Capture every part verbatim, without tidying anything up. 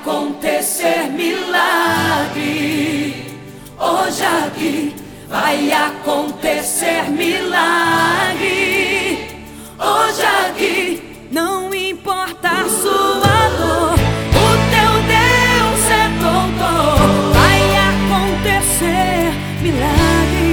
acontecer milagre. Hoje aqui vai acontecer milagre. Hoje aqui, não importa a sua dor, o teu Deus é doutor. Vai acontecer milagre.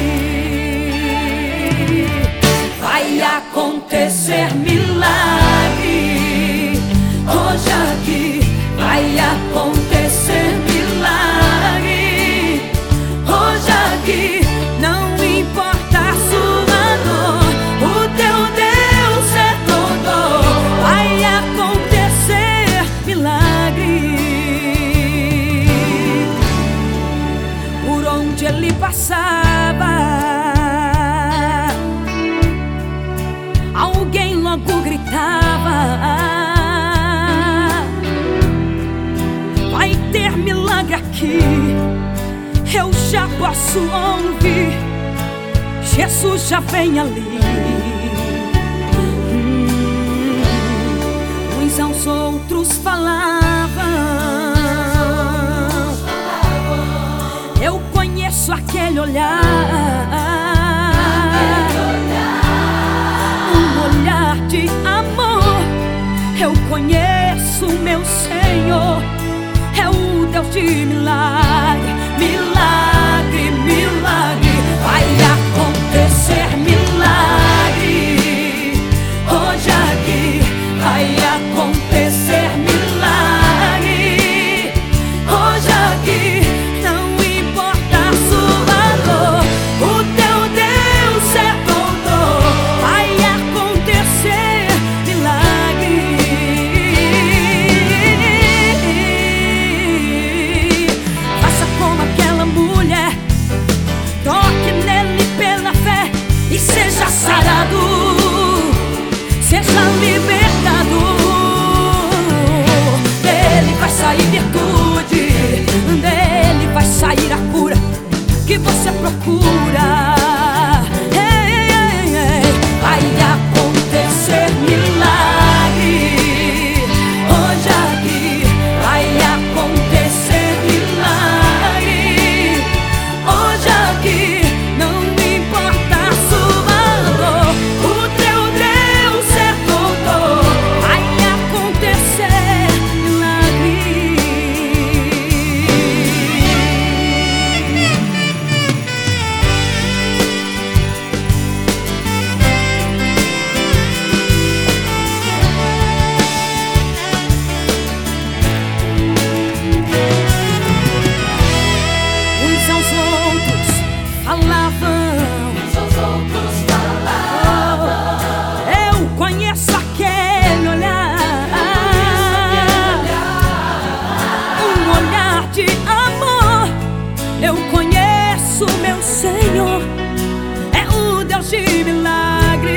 Vai acontecer milagre. Hoje aqui vai acontecer milagre. Hoje aqui, não importa a sua dor, o teu Deus é doutor. Vai acontecer milagre. Por onde ele passava, alguém logo gritava: vai ter milagre aqui. Eu já posso ouvir, Jesus já vem ali. hum, Uns aos outros falavam: eu conheço aquele olhar, um olhar de amor. Eu conheço meu Senhor, é o Deus de milagre. Milagre, milagre, vai acontecer milagre. Hoje aqui vai acontecer milagre. Hoje aqui, não importa a sua dor, o teu Deus é doutor. Vai acontecer milagre. Faça como aquela mulher, toque nele pela fé e seja sarado, seja libertado. Dele vai sair virtude, dele vai sair a cura que você procura. Ei, ei, ei. Vai acontecer milagre. Hoje aqui vai acontecer milagre. Hoje aqui, não importa a sua dor, o teu Deus é doutor. Vai acontecer milagre. Uns aos outros falavam: eu conheço aquele olhar, um olhar de amor. Eu conheço meu Senhor, é o Deus de milagre.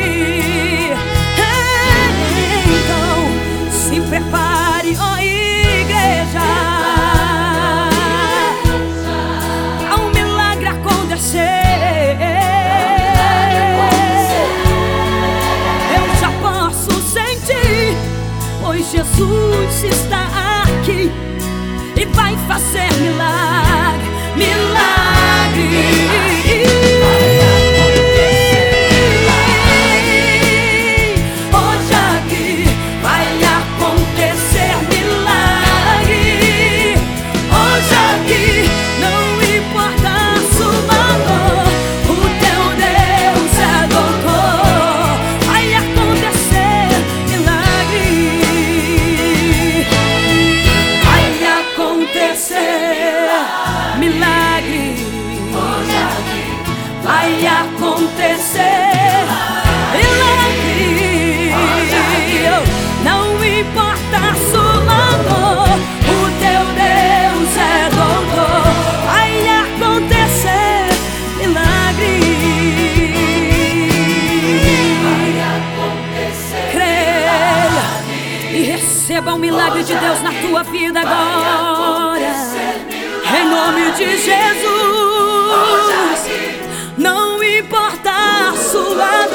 Então se prepare, ó igreja, ao milagre acontecer. Eu já posso sentir, pois Jesus está aqui e vai fazer milagre, milagre. Hoje aqui vai acontecer milagre. Hoje aqui, não importa a sua dor, o teu Deus é doutor. Vai acontecer milagre. Vai acontecer milagre. Hoje aqui vai acontecer milagre. Não importa a sua dor, o teu Deus é doutor. Vai acontecer milagre. Vai acontecer. Creia e receba um milagre de Deus na tua vida agora, em nome de Jesus. Não importa a sua